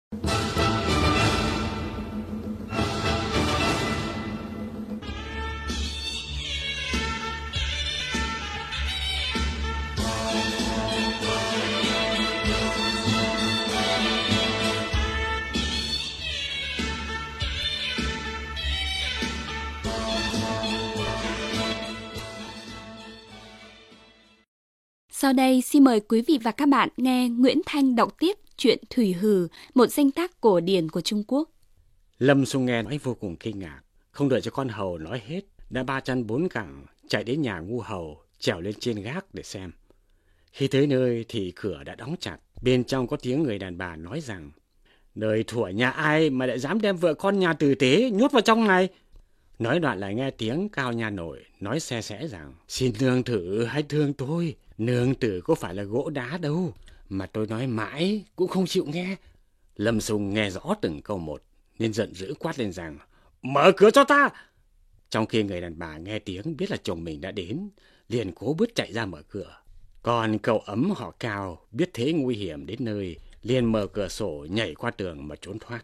Sau đây xin mời quý vị và các bạn nghe Nguyễn Thanh đọc tiếp truyện Thủy Hử, một danh tác cổ điển của Trung Quốc. Lâm Xung nghe nói vô cùng kinh ngạc, không đợi cho con hầu nói hết, đã ba chân bốn cẳng chạy đến nhà ngu hầu, trèo lên trên gác để xem. Khi tới nơi thì cửa đã đóng chặt, bên trong có tiếng người đàn bà nói rằng: "Đời thủa nhà ai mà lại dám đem vợ con nhà tử tế nhốt vào trong này?" Nói đoạn lại nghe tiếng Cao Nha Nội nói xe xẽ rằng: "Xin nương tử hãy thương tôi, nương tử có phải là gỗ đá đâu, mà tôi nói mãi cũng không chịu nghe." Lâm Xung nghe rõ từng câu một nên giận dữ quát lên rằng: "Mở cửa cho ta!" Trong khi người đàn bà nghe tiếng biết là chồng mình đã đến, liền cố bước chạy ra mở cửa. Còn cậu ấm họ Cao biết thế nguy hiểm đến nơi, liền mở cửa sổ nhảy qua tường mà trốn thoát.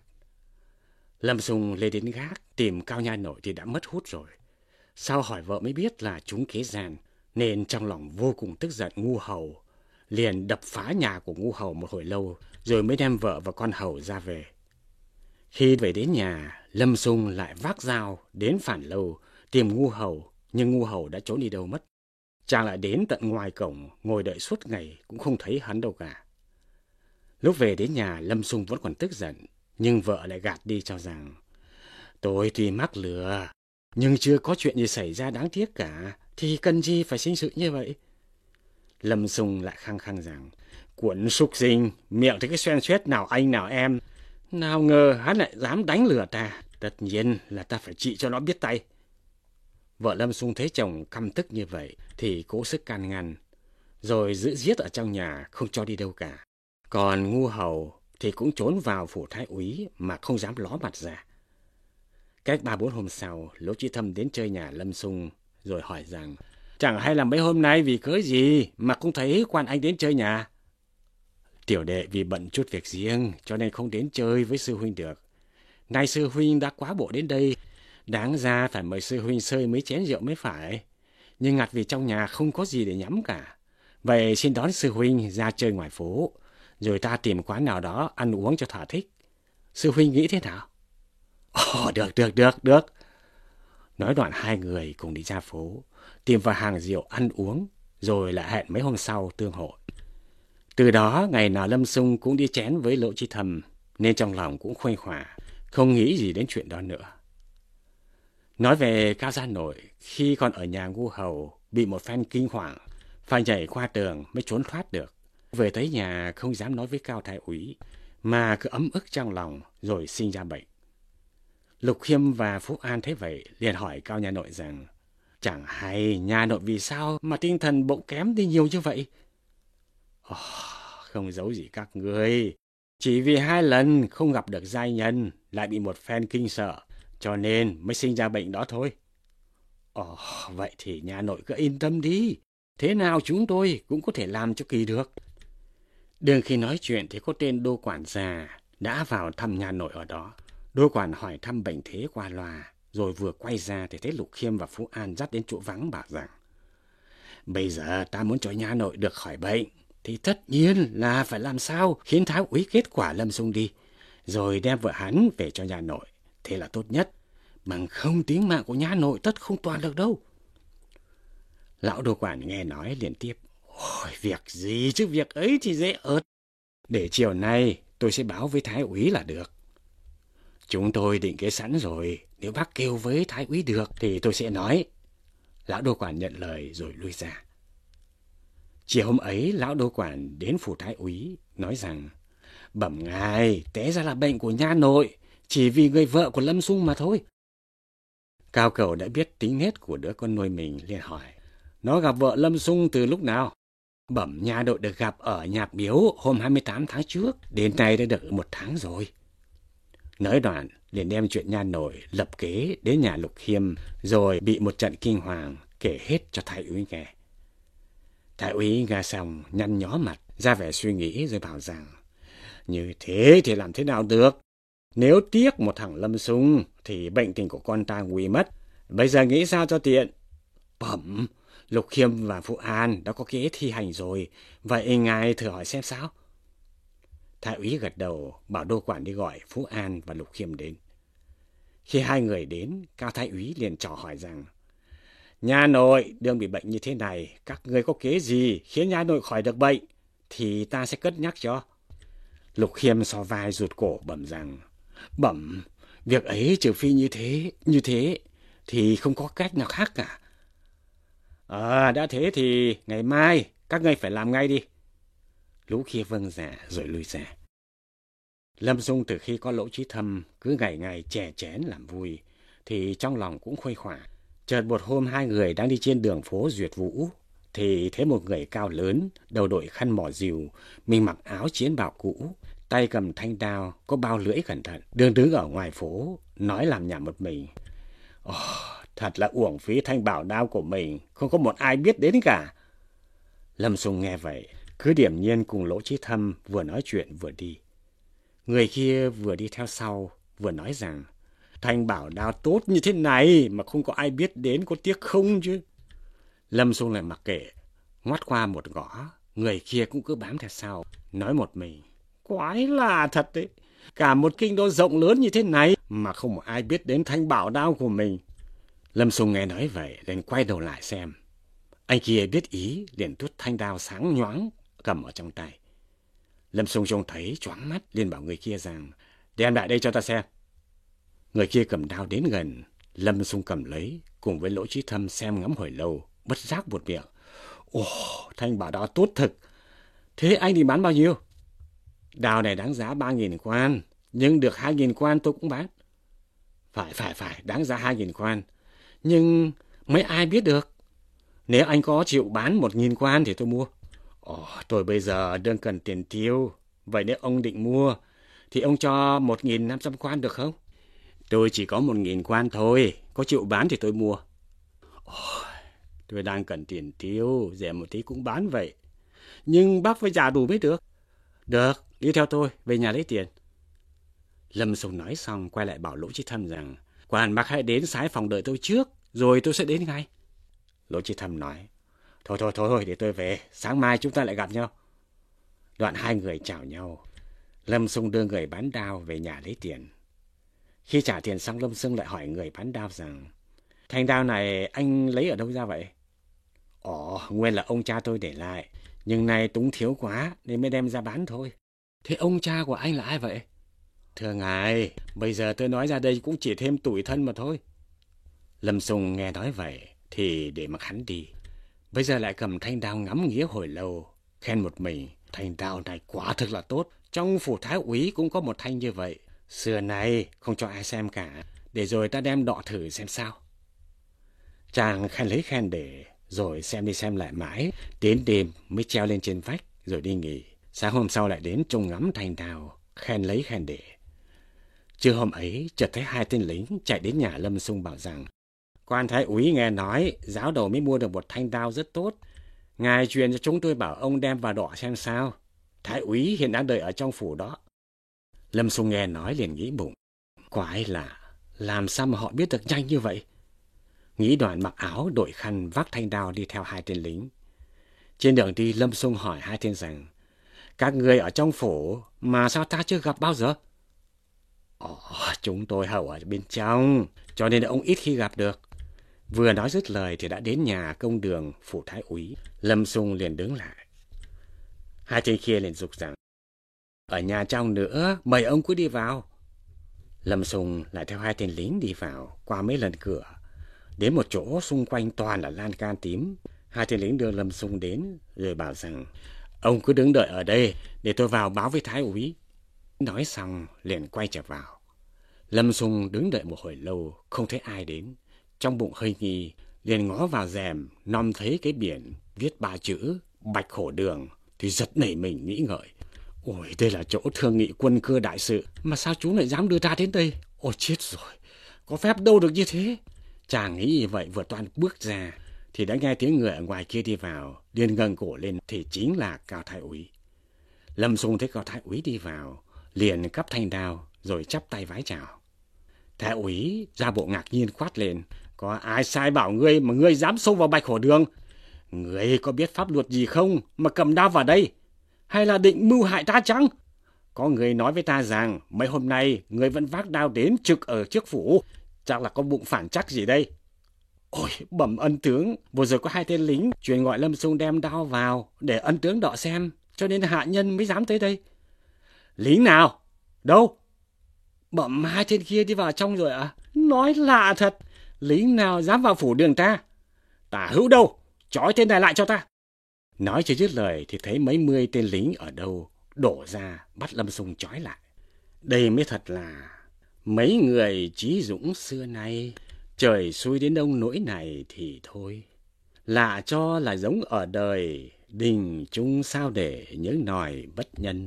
Lâm Xung lên đến gác tìm Cao Nha Nội thì đã mất hút rồi. Sau hỏi vợ mới biết là chúng kế gian, nên trong lòng vô cùng tức giận ngu hầu, liền đập phá nhà của ngu hầu một hồi lâu, rồi mới đem vợ và con hầu ra về. Khi về đến nhà, Lâm Xung lại vác dao đến Phản Lâu tìm ngu hầu, nhưng ngu hầu đã trốn đi đâu mất. Chàng lại đến tận ngoài cổng ngồi đợi suốt ngày cũng không thấy hắn đâu cả. Lúc về đến nhà, Lâm Xung vẫn còn tức giận, nhưng vợ lại gạt đi cho rằng: "Tôi tuy mắc lừa, nhưng chưa có chuyện gì xảy ra đáng tiếc cả, thì cần gì phải sinh sự như vậy." Lâm Xung lại khăng khăng rằng: "Cuộn súc sinh, miệng thì cái xoen xoét nào anh nào em, nào ngờ hắn lại dám đánh lừa ta, tất nhiên là ta phải trị cho nó biết tay." Vợ Lâm Xung thấy chồng căm tức như vậy thì cố sức can ngăn, rồi giữ giết ở trong nhà không cho đi đâu cả. Còn ngu hầu thì cũng trốn vào phủ thái úy mà không dám ló mặt ra. Cách 3-4 hôm sau, Lỗ Chí Thâm đến chơi nhà Lâm Xung rồi hỏi rằng: "Chẳng hay là mấy hôm nay vì cớ gì mà không thấy quan anh đến chơi nhà?" "Tiểu đệ vì bận chút việc riêng cho nên không đến chơi với sư huynh được. Nay sư huynh đã quá bộ đến đây, đáng ra phải mời sư huynh sơi mấy chén rượu mới phải. Nhưng ngặt vì trong nhà không có gì để nhắm cả. Vậy xin đón sư huynh ra chơi ngoài phố, rồi ta tìm quán nào đó ăn uống cho thỏa thích. Sư huynh nghĩ thế nào?" "Ồ, được. Nói đoạn hai người cùng đi ra phố, tìm vào hàng rượu ăn uống, rồi lại hẹn mấy hôm sau tương hội. Từ đó ngày nào Lâm Xung cũng đi chén với Lỗ Chí Thâm, nên trong lòng cũng khuây khỏa, không nghĩ gì đến chuyện đó nữa. Nói về Cao Gia Nội, khi còn ở nhà ngu hầu bị một phen kinh hoàng, phải nhảy qua tường mới trốn thoát được. Về tới nhà không dám nói với Cao Thái úy, mà cứ ấm ức trong lòng rồi sinh ra bệnh. Lục Khiêm và Phúc An thấy vậy liền hỏi Cao Nha Nội rằng: "Chẳng hay nhà nội vì sao mà tinh thần bỗng kém đi nhiều như vậy?" Không giấu gì các ngươi, chỉ vì 2 lần không gặp được giai nhân, lại bị một phen kinh sợ, cho nên mới sinh ra bệnh đó thôi." Vậy thì nhà nội cứ yên tâm đi, thế nào chúng tôi cũng có thể làm cho kỳ được." Đường khi nói chuyện thì có tên đô quản già đã vào thăm nhà nội ở đó. Đô quản hỏi thăm bệnh thế qua loa, rồi vừa quay ra thì thấy Lục Khiêm và Phú An dắt đến chỗ vắng bảo rằng: "Bây giờ ta muốn cho nhà nội được khỏi bệnh, thì tất nhiên là phải làm sao khiến Thái úy kết quả Lâm Xung đi, rồi đem vợ hắn về cho nhà nội, thế là tốt nhất, bằng không tính mạng của nhà nội tất không toàn được đâu." Lão đô quản nghe nói liền tiếp: "Việc gì chứ, việc ấy thì dễ ợt. Để chiều nay tôi sẽ báo với Thái úy là được. Chúng tôi định kế sẵn rồi, nếu bác kêu với Thái úy được thì tôi sẽ nói." Lão đô quản nhận lời rồi lui ra. Chiều hôm ấy, lão đô quản đến phủ Thái úy nói rằng: "Bẩm ngài, té ra là bệnh của nha nội, chỉ vì người vợ của Lâm Xung mà thôi." Cao Cầu đã biết tính nết của đứa con nuôi mình liền hỏi: "Nó gặp vợ Lâm Xung từ lúc nào?" "Bẩm nha nội được gặp ở nhạc miếu hôm 28 tháng trước, đến nay đã được 1 tháng rồi." Nói đoạn liền đem chuyện nha nội lập kế đến nhà Lục Khiêm, rồi bị một trận kinh hoàng kể hết cho Thái úy nghe. Thái úy nghe xong nhăn nhó mặt, ra vẻ suy nghĩ rồi bảo rằng: Như thế thì làm thế nào được? Nếu tiếc một thằng Lâm Xung thì bệnh tình của con ta nguy mất. Bây giờ nghĩ sao cho tiện? Bẩm, Lục Khiêm và Phụ An đã có kế thi hành rồi. Vậy ngài thử hỏi xem sao? Thái úy gật đầu, bảo đô quản đi gọi Phú An và Lục Khiêm đến. Khi hai người đến, Cao Thái úy liền trò hỏi rằng: nhà nội đương bị bệnh như thế này, các người có kế gì khiến nhà nội khỏi được bệnh, thì ta sẽ cất nhắc cho. Lục Khiêm xò vai rụt cổ bẩm rằng: bẩm, việc ấy trừ phi như thế, thì không có cách nào khác cả. Đã thế thì ngày mai các ngươi phải làm ngay đi. Lũ kia vâng dạ rồi lui ra. Lâm Dung từ khi có Lỗ Chí Thâm cứ ngày ngày chè chén làm vui, thì trong lòng cũng khuây khỏa. Chợt một hôm hai người đang đi trên đường phố Duyệt Vũ, thì thấy một người cao lớn, đầu đội khăn mỏ rìu, mình mặc áo chiến bào cũ, tay cầm thanh đao, có bao lưỡi cẩn thận, đứng ở ngoài phố, nói làm nhảm một mình. Thật là uổng phí thanh bảo đao của mình, không có một ai biết đến cả. Lâm Xung nghe vậy, cứ điềm nhiên cùng Lỗ Chí Thâm vừa nói chuyện vừa đi. Người kia vừa đi theo sau, vừa nói rằng: thanh bảo đao tốt như thế này mà không có ai biết đến, có tiếc không chứ? Lâm Xung lại mặc kệ, ngoắt qua một gõ, người kia cũng cứ bám theo sau, nói một mình: quái lạ thật đấy, cả một kinh đô rộng lớn như thế này mà không một ai biết đến thanh bảo đao của mình. Lâm Xung nghe nói vậy, liền quay đầu lại xem. Anh kia biết ý, liền tuốt thanh đao sáng nhoáng cầm ở trong tay. Lâm Xung trông thấy choáng mắt, liền bảo người kia rằng: đem lại đây cho ta xem. Người kia cầm đao đến gần, Lâm Xung cầm lấy, cùng với Lỗ Chí Thâm xem ngắm hồi lâu, bất giác buột miệng: thanh bảo đao tốt thực. Thế anh thì bán bao nhiêu? Đao này đáng giá 3.000 quan, nhưng được 2.000 quan tôi cũng bán. Phải, đáng giá 2.000 quan, nhưng mấy ai biết được. Nếu anh có chịu bán 1.000 quan thì tôi mua. Tôi bây giờ đang cần tiền tiêu, vậy nếu ông định mua thì ông cho 1.500 quan được không? Tôi chỉ có 1.000 quan thôi, có chịu bán thì tôi mua. Tôi đang cần tiền tiêu, rẻ một tí cũng bán vậy. Nhưng bác phải trả đủ mới được. Được, đi theo tôi, về nhà lấy tiền. Lâm Xung nói xong quay lại bảo Lỗ Chí Thâm rằng: quan bác hãy đến Sái Phòng đợi tôi trước, rồi tôi sẽ đến ngay. Lỗ Chí Thâm nói: Thôi, để tôi về, sáng mai chúng ta lại gặp nhau. Đoạn hai người chào nhau. Lâm Xung đưa người bán đao về nhà lấy tiền. Khi trả tiền xong, Lâm Xung lại hỏi người bán đao rằng: thanh đao này anh lấy ở đâu ra vậy? Nguyên là ông cha tôi để lại, nhưng nay túng thiếu quá nên mới đem ra bán thôi. Thế ông cha của anh là ai vậy? Thưa ngài, bây giờ tôi nói ra đây cũng chỉ thêm tủi thân mà thôi. Lâm Xung nghe nói vậy thì để mặc hắn đi. Bây giờ lại cầm thanh đao ngắm nghía hồi lâu, khen một mình: thanh đao này quả thực là tốt, trong phủ Thái úy cũng có một thanh như vậy. Xưa nay không cho ai xem cả, để rồi ta đem đọ thử xem sao. Chàng khen lấy khen để, rồi xem đi xem lại mãi, đến đêm mới treo lên trên vách rồi đi nghỉ. Sáng hôm sau lại đến trông ngắm thanh đao, khen lấy khen để. Trưa hôm ấy chợt thấy hai tên lính chạy đến nhà Lâm Xung bảo rằng: quan Thái úy nghe nói giáo đầu mới mua được một thanh đao rất tốt, ngài truyền cho chúng tôi bảo ông đem vào đọ xem sao. Thái úy hiện đang đợi ở trong phủ đó. Lâm Xung nghe nói liền nghĩ bụng: quái lạ, làm sao mà họ biết được nhanh như vậy? Nghĩ đoạn mặc áo đội khăn vác thanh đao đi theo hai tên lính. Trên đường đi, Lâm Xung hỏi hai tên rằng: các người ở trong phủ mà sao ta chưa gặp bao giờ? Chúng tôi hầu ở bên trong, cho nên ông ít khi gặp được. Vừa nói dứt lời thì đã đến nhà công đường phủ Thái úy. Lâm Xung liền đứng lại. Hai tên kia liền giục rằng: ở nhà trong nữa, mời ông cứ đi vào. Lâm Xung lại theo hai tên lính đi vào, qua mấy lần cửa, đến một chỗ xung quanh toàn là lan can tím. Hai tên lính đưa Lâm Xung đến rồi bảo rằng: ông cứ đứng đợi ở đây để tôi vào báo với Thái úy. Nói xong liền quay trở vào. Lâm Xung đứng đợi một hồi lâu không thấy ai đến, trong bụng hơi nghi, liền ngó vào rèm nom thấy cái biển viết 3 chữ Bạch Hổ Đường thì giật nảy mình nghĩ ngợi: đây là chỗ thương nghị quân cơ đại sự mà sao chúng lại dám đưa ta đến đây? Chết rồi, có phép đâu được như thế. Chàng nghĩ như vậy, vừa toan bước ra thì đã nghe tiếng người ở ngoài kia đi vào, liền ngẩng cổ lên thì chính là Cao Thái úy. Lâm Xung thấy Cao Thái úy đi vào, liền cắp thanh đao rồi chắp tay vái chào. Thái úy ra bộ ngạc nhiên quát lên: Có ai sai bảo ngươi mà ngươi dám xông vào Bạch Hổ Đường? Ngươi có biết pháp luật gì không mà cầm đao vào đây? Hay là định mưu hại ta chăng? Có người nói với ta rằng mấy hôm nay ngươi vẫn vác đao đến trực ở trước phủ, chắc là có bụng phản trắc gì đây. Ôi, bẩm ân tướng, vừa rồi có 2 tên lính truyền gọi Lâm Xung đem đao vào để ân tướng đọ xem, cho nên hạ nhân mới dám tới đây. Lính nào? Đâu? Bẩm 2 tên kia đi vào trong rồi ạ. Nói lạ thật, lính nào dám vào phủ đường ta? Tả hữu đâu? Trói tên này lại cho ta. Nói chưa dứt lời thì thấy mấy mươi tên lính ở đâu đổ ra bắt Lâm Xung trói lại. Đây mới thật là mấy người trí dũng xưa nay. Trời xui đến đông nỗi này thì thôi. Lạ cho là giống ở đời, đình chung sao để những nòi bất nhân.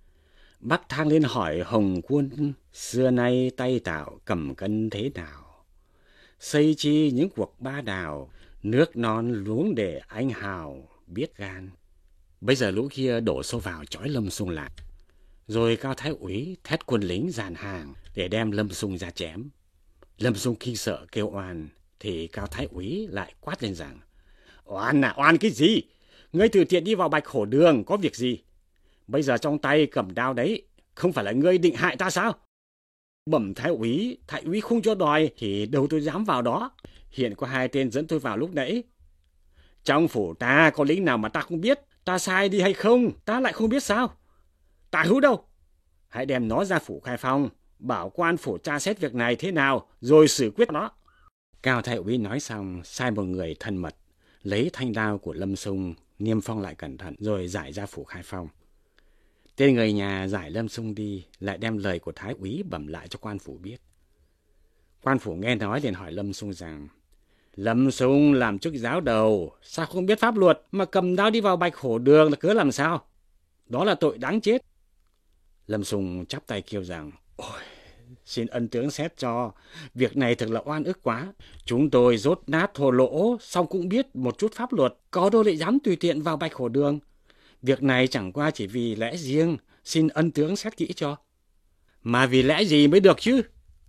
Bắc thang lên hỏi Hồng Quân, xưa nay tay tạo cầm cân thế nào? Xây chi những cuộc ba đào, nước non luống để anh hào biết gan. Bây giờ lũ kia đổ xô vào trói Lâm Xung lại. Rồi Cao Thái úy thét quân lính dàn hàng để đem Lâm Xung ra chém. Lâm Xung kinh sợ kêu oan, thì Cao Thái úy lại quát lên rằng: Oan à, oan cái gì? Ngươi từ tiện đi vào Bạch Hổ Đường có việc gì? Bây giờ trong tay cầm đao đấy, không phải là ngươi định hại ta sao? Bẩm Thái úy không cho đòi thì đâu tôi dám vào đó. Hiện có 2 tên dẫn tôi vào lúc nãy. Trong phủ ta có lính nào mà ta không biết? Ta sai đi hay không, ta lại không biết sao? Tả hữu đâu? Hãy đem nó ra phủ Khai Phong, bảo quan phủ tra xét việc này thế nào, rồi xử quyết nó. Cao Thái úy nói xong, sai một người thân mật, lấy thanh đao của Lâm Xung, niêm phong lại cẩn thận, rồi giải ra phủ Khai Phong. Tên người nhà giải Lâm Xung đi, lại đem lời của Thái úy bẩm lại cho quan phủ biết. Quan phủ nghe nói liền hỏi Lâm Xung rằng: Lâm Xung làm chức giáo đầu, sao không biết pháp luật mà cầm đao đi vào Bạch Hổ Đường là cớ làm sao? Đó là tội đáng chết. Lâm Xung chắp tay kêu rằng: Ôi, xin ân tướng xét cho, việc này thật là oan ức quá. Chúng tôi dốt nát thô lỗ, xong cũng biết một chút pháp luật, có đâu lại dám tùy tiện vào Bạch Hổ Đường. Việc này chẳng qua chỉ vì lẽ riêng, xin ân tướng xét kỹ cho. Mà vì lẽ gì mới được chứ?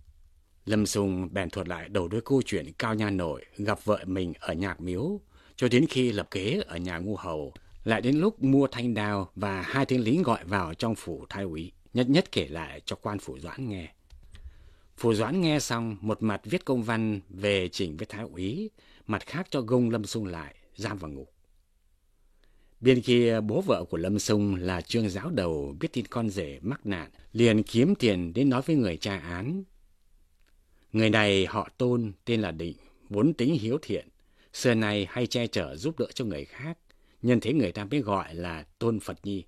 Lâm Xung bèn thuật lại đầu đuôi câu chuyện Cao Nha Nội gặp vợ mình ở Nhạc Miếu, cho đến khi lập kế ở nhà Ngu Hầu, lại đến lúc mua thanh đao và 2 tên lính gọi vào trong phủ Thái úy, nhất nhất kể lại cho quan phủ Doãn nghe. Phủ Doãn nghe xong, một mặt viết công văn về chỉnh với Thái úy, mặt khác cho gông Lâm Xung lại, giam vào ngục. Bên kia bố vợ của Lâm Xung là Trương giáo đầu biết tin con rể mắc nạn, liền kiếm tiền đến nói với người tra án. Người này họ Tôn, tên là Định, vốn tính hiếu thiện, xưa nay hay che chở giúp đỡ cho người khác, nhân thế người ta mới gọi là Tôn Phật Nhi.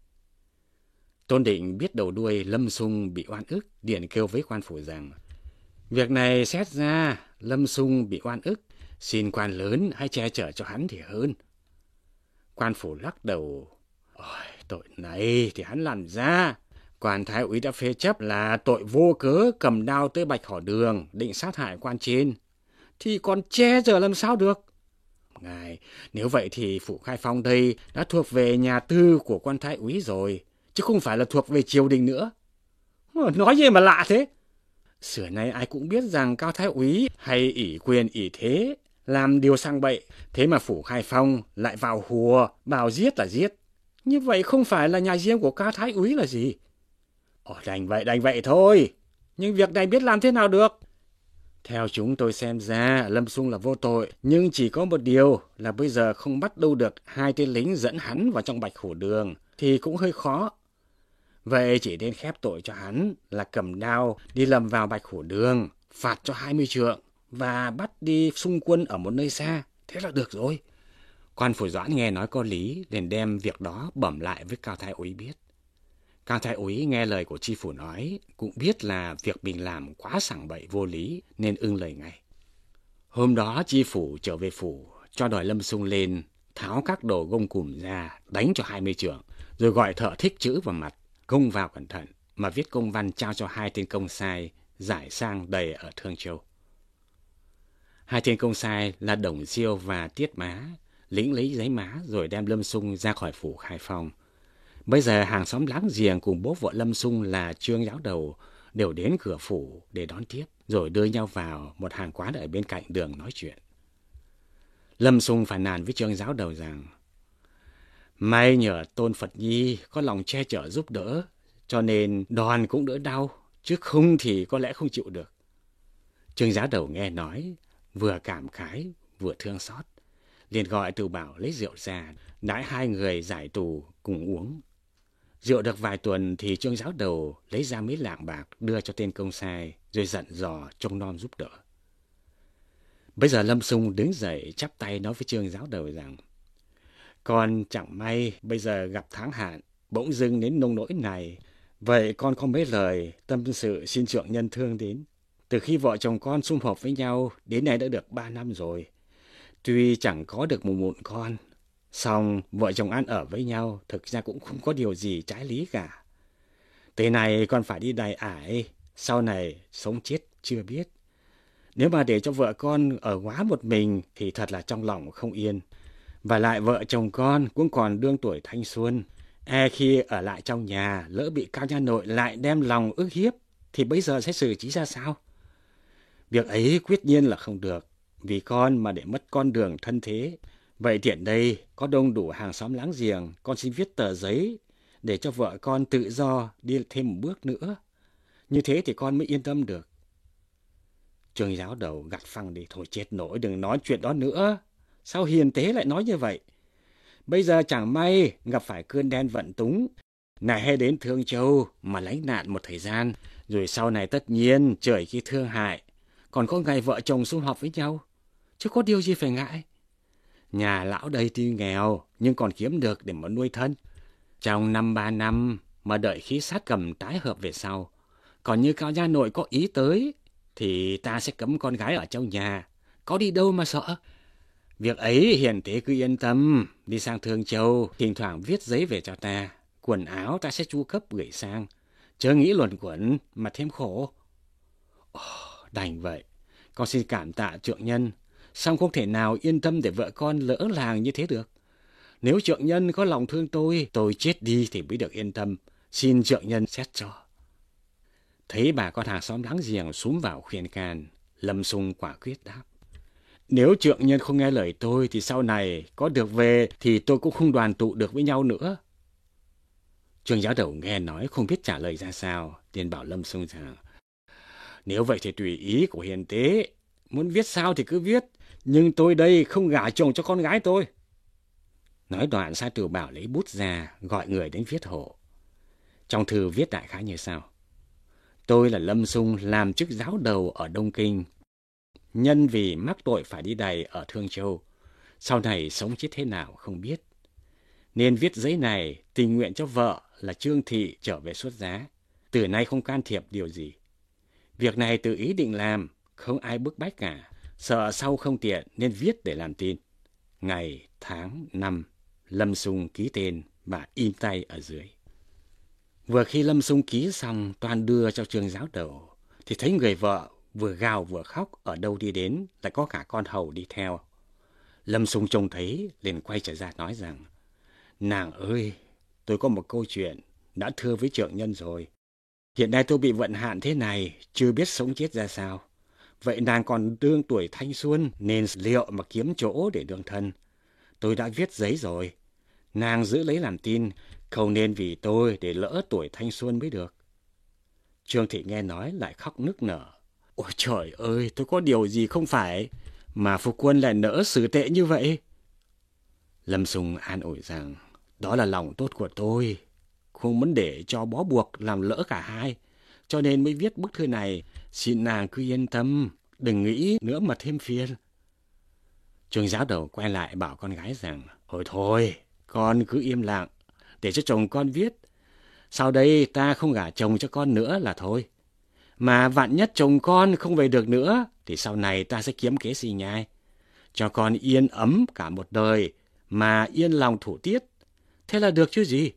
Tôn Định biết đầu đuôi Lâm Xung bị oan ức, điện kêu với quan phủ rằng: Việc này xét ra Lâm Xung bị oan ức, xin quan lớn hãy che chở cho hắn thì hơn. Quan phủ lắc đầu: Ôi, tội này thì hắn làm ra. Quan Thái úy đã phê chấp là tội vô cớ cầm đao tới Bạch Hổ Đường định sát hại quan trên, thì còn che giờ làm sao được? Ngài, nếu vậy thì phủ Khai Phong đây đã thuộc về nhà tư của quan Thái úy rồi, chứ không phải là thuộc về triều đình nữa. Nói gì mà lạ thế? Xưa nay ai cũng biết rằng Cao Thái úy hay ỷ quyền ỷ thế, làm điều sang bậy, thế mà phủ Khai Phong lại vào hùa, bảo giết là giết. Như vậy không phải là nhà riêng của Cao Thái úy là gì? Đành vậy thôi. Nhưng việc này biết làm thế nào được? Theo chúng tôi xem ra, Lâm Xung là vô tội, nhưng chỉ có một điều là bây giờ không bắt đâu được 2 tên lính dẫn hắn vào trong Bạch Hổ Đường, thì cũng hơi khó. Vậy chỉ nên khép tội cho hắn là cầm đao đi lầm vào Bạch Hổ Đường, phạt cho 20 trượng và bắt đi xung quân ở một nơi xa, thế là được rồi. Quan phủ Doãn nghe nói có lý, liền đem việc đó bẩm lại với Cao Thái úy biết. Cao Thái úy nghe lời của tri phủ nói, cũng biết là việc mình làm quá sảng bậy vô lý, nên ưng lời ngay. Hôm đó tri phủ trở về phủ, cho đòi Lâm Xung lên, tháo các đồ gông cùm ra, đánh cho 20 trượng, rồi gọi thợ thích chữ vào mặt, gông vào cẩn thận, mà viết công văn trao cho 2 tên công sai, giải sang đầy ở Thương Châu. 2 tên công sai là Đồng Diêu và Tiết Má, lĩnh lấy giấy má rồi đem Lâm Xung ra khỏi phủ Khai Phong. Bây giờ hàng xóm láng giềng cùng bố vợ Lâm Sung là Trương Giáo Đầu đều đến cửa phủ để đón tiếp, rồi đưa nhau vào một hàng quán ở bên cạnh đường nói chuyện. Lâm Sung phàn nàn với Trương Giáo Đầu rằng: "May nhờ Tôn Phật Nhi có lòng che chở giúp đỡ, cho nên đoàn cũng đỡ đau, chứ không thì có lẽ không chịu được." Trương Giáo Đầu nghe nói, vừa cảm khái vừa thương xót, liền gọi Từ Bảo lấy rượu ra, đãi hai người giải tù cùng uống. Rượu được vài tuần thì Trương Giáo Đầu lấy ra mấy lạng bạc đưa cho tên công sai, rồi dặn dò trông nom giúp đỡ. Bây giờ Lâm Sung đứng dậy chắp tay nói với Trương Giáo Đầu rằng: "Con chẳng may bây giờ gặp tháng hạn, bỗng dưng đến nông nỗi này. Vậy con có mấy lời tâm sự xin trượng nhân thương đến. Từ khi vợ chồng con sum họp với nhau đến nay đã được 3 năm rồi. Tuy chẳng có được một mụn con, song vợ chồng ăn ở với nhau thực ra cũng không có điều gì trái lý cả. Tới này con phải đi đày ải, sau này sống chết chưa biết. Nếu mà để cho vợ con ở quá một mình thì thật là trong lòng không yên. Và lại vợ chồng con cũng còn đương tuổi thanh xuân. E khi ở lại trong nhà, lỡ bị cao nha nội lại đem lòng ức hiếp, thì bây giờ sẽ xử trí ra sao? Việc ấy quyết nhiên là không được, vì con mà để mất con đường thân thế. Vậy tiện đây có đông đủ hàng xóm láng giềng, con xin viết tờ giấy để cho vợ con tự do đi thêm một bước nữa. Như thế thì con mới yên tâm được." Trương Giáo Đầu gạt phăng đi: "Thôi chết nổi, đừng nói chuyện đó nữa. Sao hiền tế lại nói như vậy? Bây giờ chẳng may gặp phải cơn đen vận túng, này hay đến Thương Châu mà lánh nạn một thời gian, rồi sau này tất nhiên trời khi thương hại, còn có ngày vợ chồng sum họp với nhau, chứ có điều gì phải ngại. Nhà lão đây tuy nghèo nhưng còn kiếm được để mà nuôi thân. Trong 5-3 năm mà đợi khí sát cầm tái hợp về sau, còn như cao gia nội có ý tới thì ta sẽ cấm con gái ở trong nhà, có đi đâu mà sợ. Việc ấy hiền tế cứ yên tâm, đi sang Thương Châu, thỉnh thoảng viết giấy về cho ta, quần áo ta sẽ chu cấp gửi sang, chớ nghĩ luẩn quẩn mà thêm khổ." Đành vậy, con xin cảm tạ trượng nhân, song không thể nào yên tâm để vợ con lỡ làng như thế được. Nếu trượng nhân có lòng thương tôi chết đi thì mới được yên tâm, xin trượng nhân xét cho. Thấy bà con hàng xóm láng giềng xúm vào khuyên can, Lâm Sung quả quyết đáp: "Nếu trượng nhân không nghe lời tôi thì sau này có được về thì tôi cũng không đoàn tụ được với nhau nữa." Trương Giáo Đầu nghe nói không biết trả lời ra sao, liền bảo Lâm Sung rằng: "Nếu vậy thì tùy ý của hiền tế, muốn viết sao thì cứ viết, nhưng tôi đây không gả chồng cho con gái tôi." Nói đoạn sai Từ Bảo lấy bút ra, gọi người đến viết hộ. Trong thư viết đại khái như sau: "Tôi là Lâm Sung, làm chức giáo đầu ở Đông Kinh. Nhân vì mắc tội phải đi đày ở Thương Châu, sau này sống chết thế nào không biết, nên viết giấy này tình nguyện cho vợ là Trương Thị trở về xuất giá. Từ nay không can thiệp điều gì. Việc này tự ý định làm, không ai bức bách cả. Sợ sau không tiện nên viết để làm tin. Ngày, tháng, năm, Lâm Sung ký tên và in tay ở dưới." Vừa khi Lâm Sung ký xong toan đưa cho Trương Giáo Đầu, thì thấy người vợ vừa gào vừa khóc ở đâu đi đến, lại có cả con hầu đi theo. Lâm Sung trông thấy liền quay trở ra nói rằng: "Nàng ơi, tôi có một câu chuyện đã thưa với trượng nhân rồi. Hiện nay tôi bị vận hạn thế này, chưa biết sống chết ra sao. Vậy nàng còn đương tuổi thanh xuân, nên liệu mà kiếm chỗ để đương thân. Tôi đã viết giấy rồi, nàng giữ lấy làm tin, không nên vì tôi để lỡ tuổi thanh xuân mới được." Trương Thị nghe nói lại khóc nức nở: "Ôi trời ơi, tôi có điều gì không phải mà phu quân lại nỡ xử tệ như vậy?" Lâm Sung an ủi rằng: "Đó là lòng tốt của tôi, không muốn để cho bó buộc làm lỡ cả hai, cho nên mới viết bức thư này. Xin nàng cứ yên tâm, đừng nghĩ nữa mà thêm phiền." Trương Giáo Đầu quay lại bảo con gái rằng: Thôi, con cứ im lặng, để cho chồng con viết. Sau đây ta không gả chồng cho con nữa là thôi. Mà vạn nhất chồng con không về được nữa, thì sau này ta sẽ kiếm kế xì nhai, cho con yên ấm cả một đời, mà yên lòng thủ tiết. Thế là được chứ gì."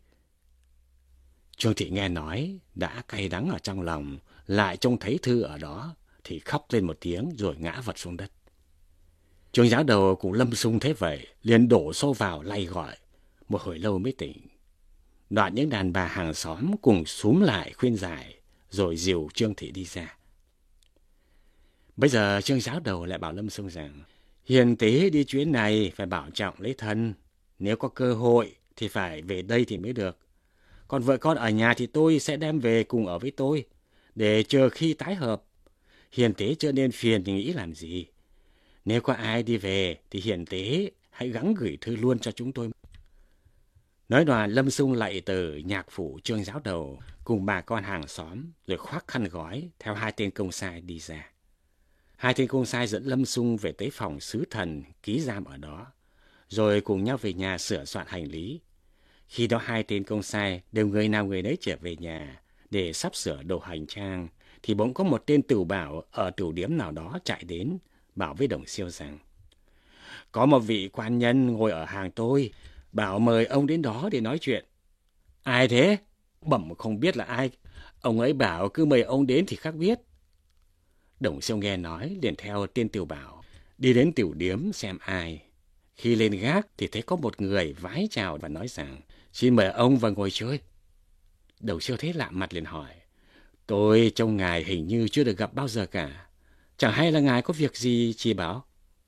Trương Thị nghe nói, đã cay đắng ở trong lòng, lại trông thấy thư ở đó, thì khóc lên một tiếng rồi ngã vật xuống đất. Trương Giáo Đầu cùng Lâm Sung thấy vậy, liền đổ xô vào lay gọi, một hồi lâu mới tỉnh. Đoạn những đàn bà hàng xóm cùng xúm lại khuyên giải, rồi dìu Trương Thị đi ra. Bây giờ Trương giáo đầu lại bảo Lâm Xung rằng, hiền tế đi chuyến này phải bảo trọng lấy thân. Nếu có cơ hội thì phải về đây thì mới được. Còn vợ con ở nhà thì tôi sẽ đem về cùng ở với tôi, để chờ khi tái hợp. Hiền tế chưa nên phiền thì nghĩ làm gì. Nếu có ai đi về thì hiền tế hãy gắng gửi thư luôn cho chúng tôi. Nói đoạn Lâm Xung lại từ nhạc phủ Trương giáo đầu cùng bà con hàng xóm, rồi khoác khăn gói theo hai tên công sai đi ra. Hai tên công sai dẫn Lâm Xung về tới phòng sứ thần ký giam ở đó, rồi cùng nhau về nhà sửa soạn hành lý. Khi đó hai tên công sai đều người nào người đấy trở về nhà để sắp sửa đồ hành trang, thì bỗng có một tên tửu bảo ở tửu điếm nào đó chạy đến, bảo với Đồng Siêu rằng, có một vị quan nhân ngồi ở hàng tôi, bảo mời ông đến đó để nói chuyện. Ai thế? Bẩm không biết là ai. Ông ấy bảo cứ mời ông đến thì khác biết. Đồng Siêu nghe nói liền theo tên tửu bảo đi đến tửu điếm xem ai. Khi lên gác thì thấy có một người vái chào và nói rằng, xin mời ông vào ngồi chơi. Đồng Siêu thấy lạ mặt liền hỏi, tôi trông ngài hình như chưa được gặp bao giờ cả. Chẳng hay là ngài có việc gì chị bảo?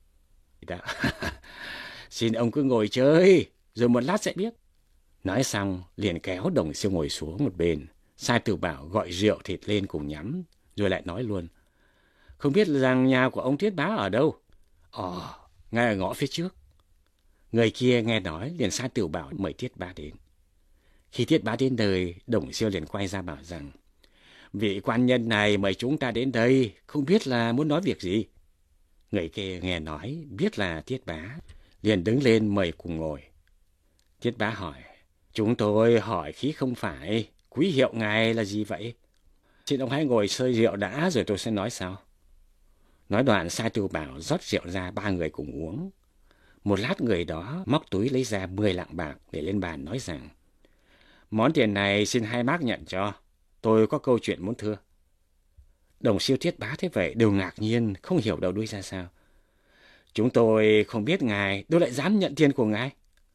Xin ông cứ ngồi chơi, rồi một lát sẽ biết. Nói xong liền kéo Đồng Siêu ngồi xuống một bên, sai tửu bảo gọi rượu thịt lên cùng nhắm, rồi lại nói luôn, không biết rằng nhà của ông Thiết Bá ở đâu? Ngay ở ngõ phía trước. Người kia nghe nói liền sai tửu bảo mời Thiết Bá đến. Khi Thiết Bá đến nơi, Đồng Siêu liền quay ra bảo rằng, vị quan nhân này mời chúng ta đến đây, không biết là muốn nói việc gì. Người kia nghe nói biết là Thiết Bá, liền đứng lên mời cùng ngồi. Thiết Bá hỏi, chúng tôi hỏi khí không phải, quý hiệu ngài là gì vậy? Xin ông hãy ngồi sơi rượu đã rồi tôi sẽ nói sau. Nói đoạn sai tửu bảo rót rượu ra ba người cùng uống. Một lát người đó móc túi lấy ra 10 lạng bạc để lên bàn nói rằng, món tiền này xin hai bác nhận cho, tôi có câu chuyện muốn thưa. Đồng Siêu Thiết Bá thế vậy đều ngạc nhiên, không hiểu đầu đuôi ra sao. Chúng tôi không biết ngài, tôi lại dám nhận tiền của ngài.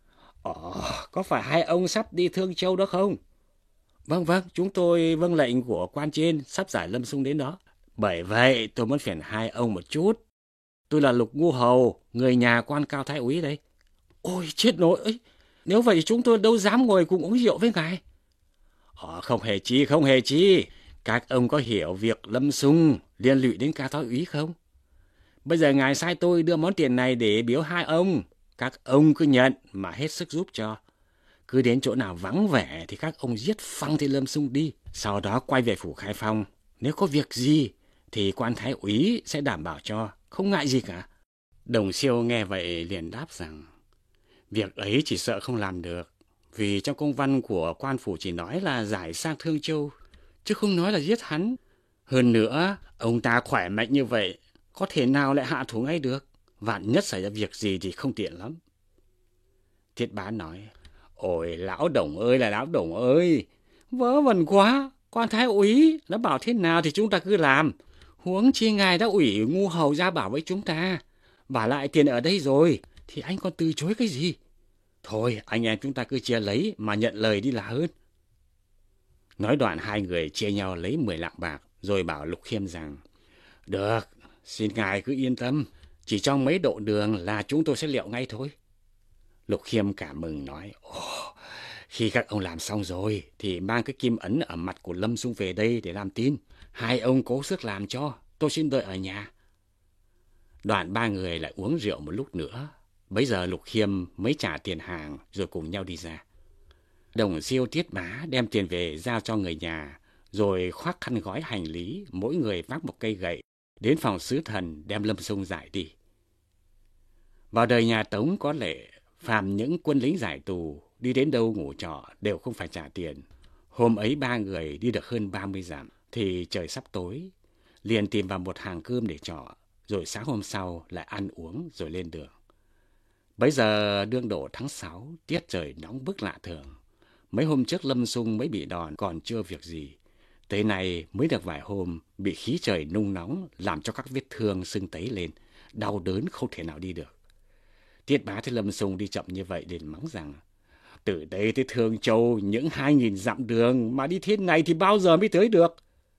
Có phải hai ông sắp đi Thương Châu đó không? Vâng, chúng tôi vâng lệnh của quan trên, sắp giải Lâm Xung đến đó. Bởi vậy tôi muốn phiền hai ông một chút. Tôi là Lục Ngu Hầu, người nhà quan cao thái úy đây. Ôi chết nỗi ấy, nếu vậy chúng tôi đâu dám ngồi cùng uống rượu với ngài. Không hề chi. Các ông có hiểu việc Lâm Xung liên lụy đến cao thái úy không? Bây giờ ngài sai tôi đưa món tiền này để biếu hai ông. Các ông cứ nhận mà hết sức giúp cho. Cứ đến chỗ nào vắng vẻ thì các ông giết phăng tên Lâm Xung đi. Sau đó quay về phủ Khai Phong. Nếu có việc gì thì quan thái úy sẽ đảm bảo cho, không ngại gì cả. Đồng Siêu nghe vậy liền đáp rằng, việc ấy chỉ sợ không làm được. Vì trong công văn của quan phủ chỉ nói là giải sang Thương Châu, chứ không nói là giết hắn. Hơn nữa, ông ta khỏe mạnh như vậy, có thể nào lại hạ thủ ngay được. Vạn nhất xảy ra việc gì thì không tiện lắm. Thiết Bá nói, ôi lão Đồng ơi, vớ vẩn quá. Quan thái úy đã bảo thế nào thì chúng ta cứ làm. Huống chi ngài đã ủy Ngu Hầu ra bảo với chúng ta. Vả lại tiền ở đây rồi thì anh còn từ chối cái gì? Thôi anh em chúng ta cứ chia lấy mà nhận lời đi là hơn. Nói đoạn hai người chia nhau lấy 10 lạng bạc, rồi bảo Lục Khiêm rằng, được, xin ngài cứ yên tâm, chỉ trong mấy độ đường là chúng tôi sẽ liệu ngay thôi. Lục Khiêm cảm mừng nói, khi các ông làm xong rồi thì mang cái kim ấn ở mặt của Lâm Xung về đây để làm tin. Hai ông cố sức làm cho, tôi xin đợi ở nhà. Đoạn ba người lại uống rượu một lúc nữa. Bấy giờ Lục Khiêm mới trả tiền hàng rồi cùng nhau đi ra. Đồng Siêu Thiết Bá đem tiền về giao cho người nhà, rồi khoác khăn gói hành lý, mỗi người vác một cây gậy, đến phòng sứ thần đem Lâm Xung giải đi. Vào đời nhà Tống có lệ, phàm những quân lính giải tù đi đến đâu ngủ trọ đều không phải trả tiền. Hôm ấy ba người đi được hơn 30 dặm thì trời sắp tối, liền tìm vào một hàng cơm để trọ, rồi sáng hôm sau lại ăn uống rồi lên đường. Bấy giờ đương độ tháng 6, tiết trời nóng bức lạ thường. Mấy hôm trước Lâm Xung mới bị đòn còn chưa việc gì. Tới nay mới được vài hôm bị khí trời nung nóng làm cho các vết thương sưng tấy lên, đau đớn không thể nào đi được. Thiết Bá thấy Lâm Xung đi chậm như vậy liền mắng rằng, Từ đây tới Thương Châu những 2.000 dặm đường mà đi thế này thì bao giờ mới tới được?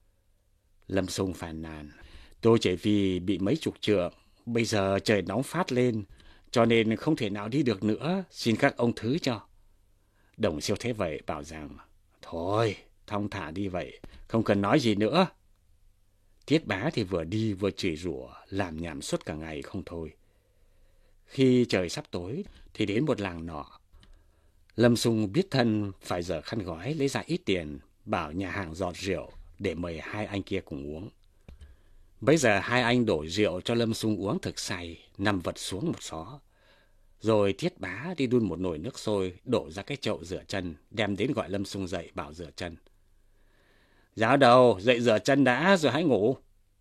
Lâm Xung phàn nàn. Tôi chỉ vì bị mấy chục trượng, bây giờ trời nóng phát lên, cho nên không thể nào đi được nữa, xin các ông thứ cho. Đồng Siêu thế vậy bảo rằng, thôi, thong thả đi vậy, không cần nói gì nữa. Tiết Bá thì vừa đi vừa chửi rủa, làm nhảm suốt cả ngày không thôi. Khi trời sắp tối thì đến một làng nọ. Lâm Xung biết thân phải dở khăn gói lấy ra ít tiền, bảo nhà hàng dọn rượu để mời hai anh kia cùng uống. Bấy giờ hai anh đổ rượu cho Lâm Xung uống thực say, nằm vật xuống một xó. Rồi Tiết Bá đi đun một nồi nước sôi, đổ ra cái chậu rửa chân, đem đến gọi Lâm Xung dậy bảo rửa chân. Giáo đầu, dậy rửa chân đã rồi hãy ngủ.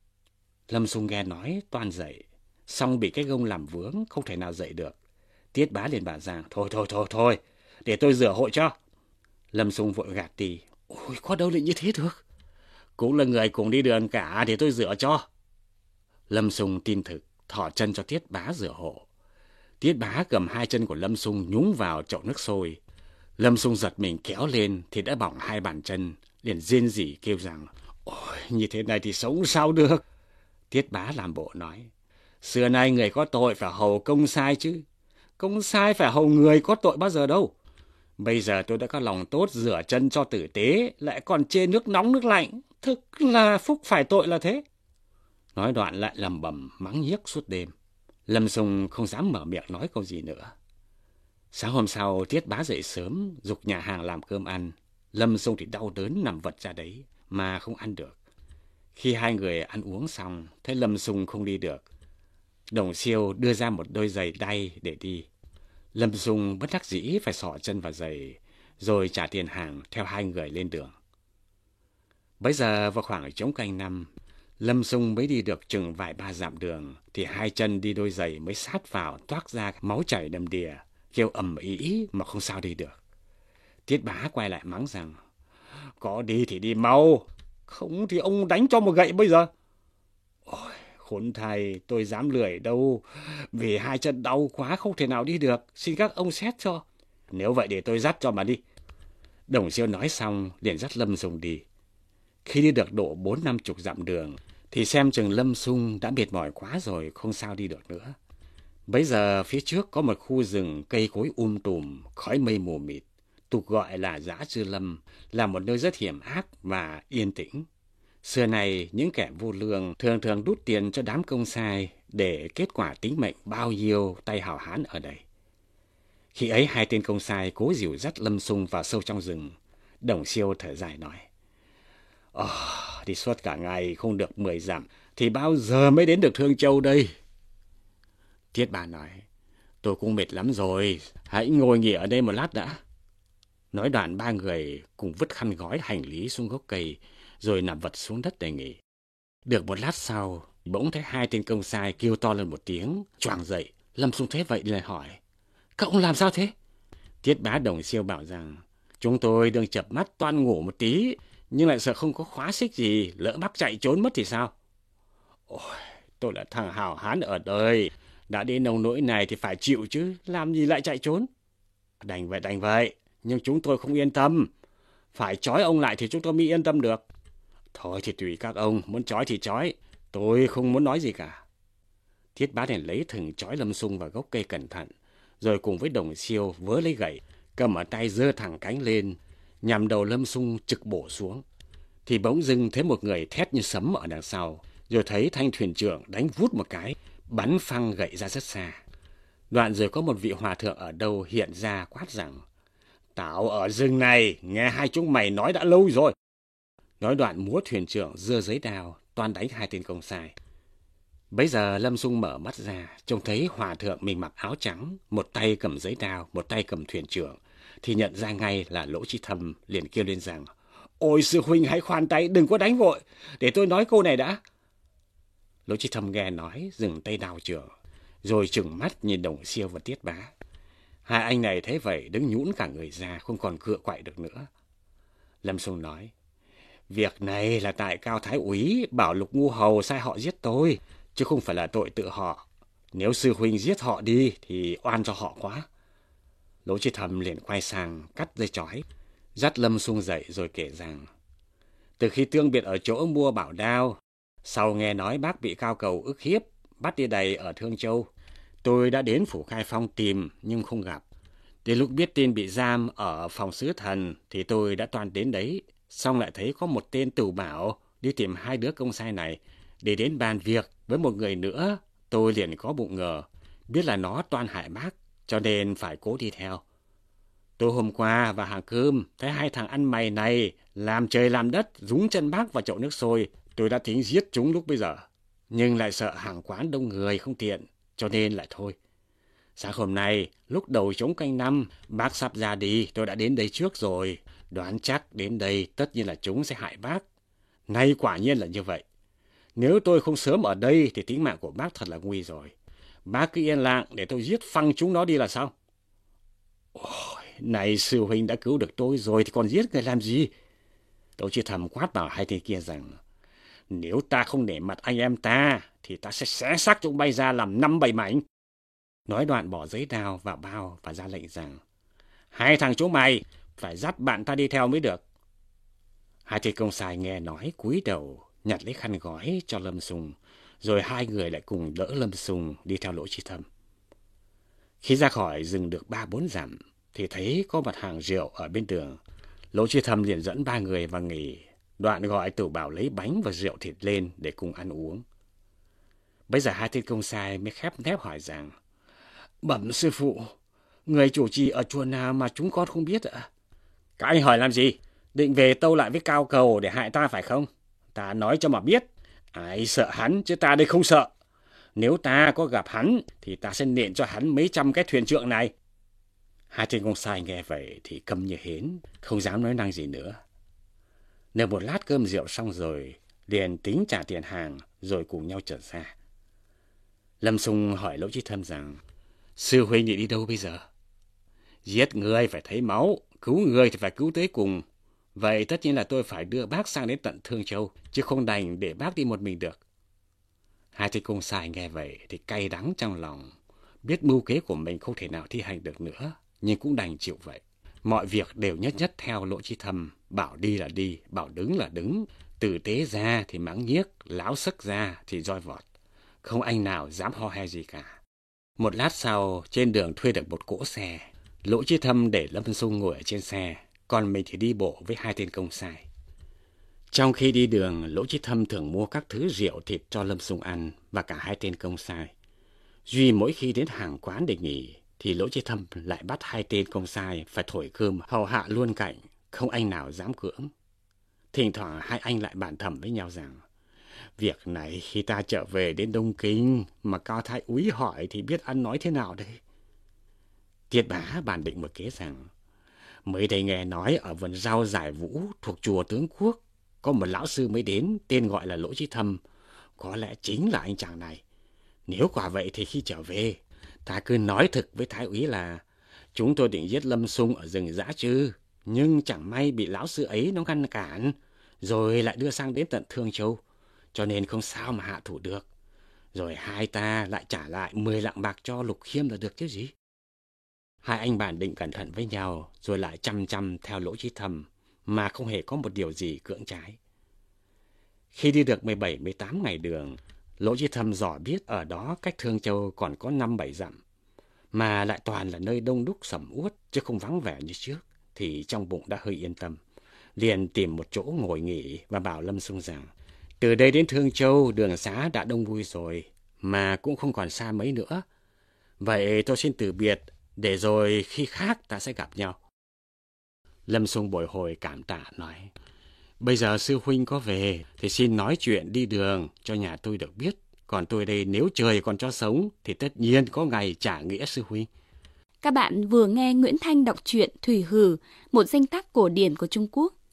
Lâm Xung nghe nói toan dậy, xong bị cái gông làm vướng, không thể nào dậy được. Tiết Bá liền bảo rằng, thôi, để tôi rửa hộ cho. Lâm Xung vội gạt đi. Ôi, có đâu lại như thế được. Cũng là người cùng đi đường cả, để tôi rửa cho. Lâm Xung tin thực, thỏ chân cho Tiết Bá rửa hộ. Tiết Bá cầm hai chân của Lâm Xung nhúng vào chậu nước sôi. Lâm Xung giật mình kéo lên thì đã bỏng hai bàn chân, liền rên rỉ kêu rằng, ôi, như thế này thì sống sao được. Tiết Bá làm bộ nói, xưa nay người có tội phải hầu công sai chứ. Công sai phải hầu người có tội bao giờ đâu. Bây giờ tôi đã có lòng tốt rửa chân cho tử tế, lại còn chê nước nóng nước lạnh. Thực là phúc phải tội là thế. Nói đoạn lại lầm bầm mắng nhiếc suốt đêm. Lâm Xung không dám mở miệng nói câu gì nữa. Sáng hôm sau, Tiết Bá dậy sớm, giục nhà hàng làm cơm ăn. Lâm Xung thì đau đớn nằm vật ra đấy, mà không ăn được. Khi hai người ăn uống xong, thấy Lâm Xung không đi được. Đồng Siêu đưa ra một đôi giày đay để đi. Lâm Xung bất đắc dĩ phải xỏ chân vào giày, rồi trả tiền hàng theo hai người lên đường. Bấy giờ vào khoảng trống canh năm, Lâm Xung mới đi được chừng vài ba dặm đường, thì hai chân đi đôi giày mới sát vào toát ra máu chảy đầm đìa, kêu ầm ĩ mà không sao đi được. Tiết Bá quay lại mắng rằng, có đi thì đi mau, không thì ông đánh cho một gậy bây giờ. Ôi, khốn thay, tôi dám lười đâu, vì hai chân đau quá không thể nào đi được, xin các ông xét cho. Nếu vậy để tôi dắt cho mà đi. Đồng Siêu nói xong liền dắt Lâm Xung đi. Khi đi được độ 40-50 dặm đường thì xem chừng Lâm Xung đã mệt mỏi quá rồi, không sao đi được nữa. Bấy giờ phía trước có một khu rừng cây cối tùm, khói mây mù mịt, tục gọi là Dã Chư Lâm, là một nơi rất hiểm ác và yên tĩnh. Xưa này những kẻ vô lương thường thường đút tiền cho đám công sai để kết quả tính mệnh bao nhiêu tay hào hán ở đây. Khi ấy hai tên công sai cố dìu dắt Lâm Xung vào sâu trong rừng. Đồng Siêu thở dài nói, đi suốt cả ngày không được 10 dặm thì bao giờ mới đến được Thương Châu đây? Tiết Bá nói, tôi cũng mệt lắm rồi, hãy ngồi nghỉ ở đây một lát đã. Nói đoạn ba người cùng vứt khăn gói hành lý xuống gốc cây, rồi nằm vật xuống đất để nghỉ. Được một lát sau, bỗng thấy hai tên công sai kêu to lên một tiếng, choàng dậy. Lâm Xung thấy vậy liền hỏi, các ông làm sao thế? Tiết Bá Đồng Siêu bảo rằng, chúng tôi đang chợp mắt toan ngủ một tí, nhưng lại sợ không có khóa xích gì, lỡ mắc chạy trốn mất thì sao? Ôi, tôi là thằng hào hán ở đời, đã đến nông nỗi này thì phải chịu chứ, làm gì lại chạy trốn? Đành vậy, nhưng chúng tôi không yên tâm. Phải trói ông lại thì chúng tôi mới yên tâm được. Thôi thì tùy các ông, muốn trói thì trói, tôi không muốn nói gì cả. Tiết Bá liền lấy thừng trói Lâm Xung vào gốc cây cẩn thận, rồi cùng với Đồng Siêu vớ lấy gậy, cầm ở tay giơ thẳng cánh lên, nhằm đầu Lâm Xung trực bổ xuống. Thì bỗng dưng thấy một người thét như sấm ở đằng sau, rồi thấy thanh thuyền trưởng đánh vút một cái, bắn phăng gậy ra rất xa. Đoạn rồi có một vị hòa thượng ở đâu hiện ra quát rằng, tao ở rừng này, nghe hai chúng mày nói đã lâu rồi. Nói đoạn múa thuyền trưởng giơ giấy đao, toan đánh hai tên công sai. Bấy giờ Lâm Xung mở mắt ra, trông thấy hòa thượng mình mặc áo trắng, một tay cầm giấy đao, một tay cầm thuyền trưởng, thì nhận ra ngay là Lỗ Chi Thâm, liền kêu lên rằng, ôi sư huynh hãy khoan tay, đừng có đánh vội, để tôi nói câu này đã. Lỗ Chi Thâm nghe nói, dừng tay đao trưởng, rồi trừng mắt nhìn Đồng Siêu và Tiết Bá. Hai anh này thấy vậy đứng nhũn cả người ra, không còn cựa quậy được nữa. Lâm Xung nói, việc này là tại Cao Thái úy bảo Lục Ngu Hầu sai họ giết tôi, chứ không phải là tội tự họ. Nếu sư huynh giết họ đi thì oan cho họ quá. Lỗ Chí Thầm liền quay sang cắt dây chói, dắt Lâm Xung dậy rồi kể rằng từ khi tương biệt ở chỗ mua bảo đao, sau nghe nói bác bị Cao Cầu ức hiếp, bắt đi đày ở Thương Châu, tôi đã đến phủ Khai Phong tìm nhưng không gặp. Đến lúc biết tin bị giam ở phòng sứ thần thì tôi đã toan đến đấy, xong lại thấy có một tên tù bảo đi tìm hai đứa công sai này để đến bàn việc với một người nữa. Tôi liền có bụng ngờ, biết là nó toan hại bác, cho nên phải cố đi theo. Tôi hôm qua vào hàng cơm thấy hai thằng ăn mày này làm trời làm đất, rúng chân bác vào chậu nước sôi. Tôi đã tính giết chúng lúc bây giờ, nhưng lại sợ hàng quán đông người không tiện, cho nên lại thôi. Sáng hôm nay, lúc đầu trống canh năm, bác sắp ra đi, tôi đã đến đây trước rồi. Đoán chắc đến đây tất nhiên là chúng sẽ hại bác. Nay quả nhiên là như vậy. Nếu tôi không sớm ở đây thì tính mạng của bác thật là nguy rồi. Bác cứ yên lặng để tôi giết phăng chúng nó đi là sao? Ôi, này sư huynh đã cứu được tôi rồi thì còn giết người làm gì? Tôi chỉ thầm quát bảo hai tên kia rằng nếu ta không nể mặt anh em ta thì ta sẽ xé xác chúng bay ra làm 5-7 mảnh. Nói đoạn bỏ giấy đao vào bao và ra lệnh rằng hai thằng chúng mày phải dắt bạn ta đi theo mới được. Hai tên công sai nghe nói cúi đầu nhặt lấy khăn gói cho Lâm Xung, rồi hai người lại cùng đỡ Lâm Xung đi theo Lỗ Chí Thầm. Khi ra khỏi rừng được 3-4 dặm thì thấy có mặt hàng rượu ở bên đường. Lỗ Chí Thầm liền dẫn ba người vào nghỉ, đoạn gọi tù bảo lấy bánh và rượu thịt lên để cùng ăn uống. Bây giờ hai tên công sai mới khép nép hỏi rằng bẩm sư phụ, người chủ trì ở chùa nào mà chúng con không biết ạ? Các anh hỏi làm gì? Định về tâu lại với Cao Cầu để hại ta phải không? Ta nói cho mà biết, ai sợ hắn chứ ta đây không sợ. Nếu ta có gặp hắn thì ta sẽ nện cho hắn mấy trăm cái thuyền trượng này. Hai tên công sai nghe vậy thì câm như hến, không dám nói năng gì nữa. Nở một lát cơm rượu xong rồi, liền tính trả tiền hàng rồi cùng nhau trở ra. Lâm Xung hỏi Lỗ Chí Thầm rằng sư huynh đi đâu bây giờ? Giết người phải thấy máu, cứu người thì phải cứu tới cùng. Vậy tất nhiên là tôi phải đưa bác sang đến tận Thương Châu, chứ không đành để bác đi một mình được. Hai tên công sai nghe vậy thì cay đắng trong lòng, biết mưu kế của mình không thể nào thi hành được nữa, nhưng cũng đành chịu vậy. Mọi việc đều nhất nhất theo Lỗ Chí Thầm, bảo đi là đi, bảo đứng là đứng, tử tế ra thì mắng nhiếc, láo sức ra thì roi vọt. Không anh nào dám ho he gì cả. Một lát sau, trên đường thuê được một cỗ xe. Lỗ Chí Thầm để Lâm Xung ngồi ở trên xe, còn mình thì đi bộ với hai tên công sai. Trong khi đi đường, Lỗ Chí Thầm thường mua các thứ rượu thịt cho Lâm Xung ăn và cả hai tên công sai. Duy mỗi khi đến hàng quán để nghỉ, thì Lỗ Chí Thầm lại bắt hai tên công sai phải thổi cơm hầu hạ luôn cạnh, không anh nào dám cưỡng. Thỉnh thoảng hai anh lại bàn thầm với nhau rằng việc này khi ta trở về đến Đông Kinh mà Cao Thái úy hỏi thì biết ăn nói thế nào đây? Tiết Bá bàn định một kế rằng mới đây nghe nói ở vườn rau Giải Vũ thuộc chùa Tướng Quốc có một lão sư mới đến tên gọi là Lỗ Chí Thầm, có lẽ chính là anh chàng này. Nếu quả vậy thì khi trở về ta cứ nói thực với Thái úy là chúng tôi định giết Lâm Xung ở rừng Dã Trư, nhưng chẳng may bị lão sư ấy nó ngăn cản, rồi lại đưa sang đến tận Thương Châu, cho nên không sao mà hạ thủ được. Rồi hai ta lại trả lại 10 lạng bạc cho Lục Khiêm là được chứ gì. Hai anh bàn định cẩn thận với nhau, rồi lại chăm chăm theo Lỗ Chí Thầm, mà không hề có một điều gì cưỡng trái. Khi đi được 17-18 ngày đường, Lỗ Chí Thầm dò biết ở đó cách Thương Châu còn có 5-7 dặm, mà lại toàn là nơi đông đúc sầm uất chứ không vắng vẻ như trước, thì trong bụng đã hơi yên tâm. Liền tìm một chỗ ngồi nghỉ và bảo Lâm Xung rằng từ đây đến Thương Châu đường xá đã đông vui rồi, mà cũng không còn xa mấy nữa. Vậy tôi xin từ biệt, để rồi khi khác ta sẽ gặp nhau. Lâm Xung bồi hồi cảm tạ nói, bây giờ sư huynh có về thì xin nói chuyện đi đường cho nhà tôi được biết. Còn tôi đây nếu trời còn cho sống thì tất nhiên có ngày trả nghĩa sư huynh. Các bạn vừa nghe Nguyễn Thanh đọc truyện Thủy Hử, một danh tác cổ điển của Trung Quốc.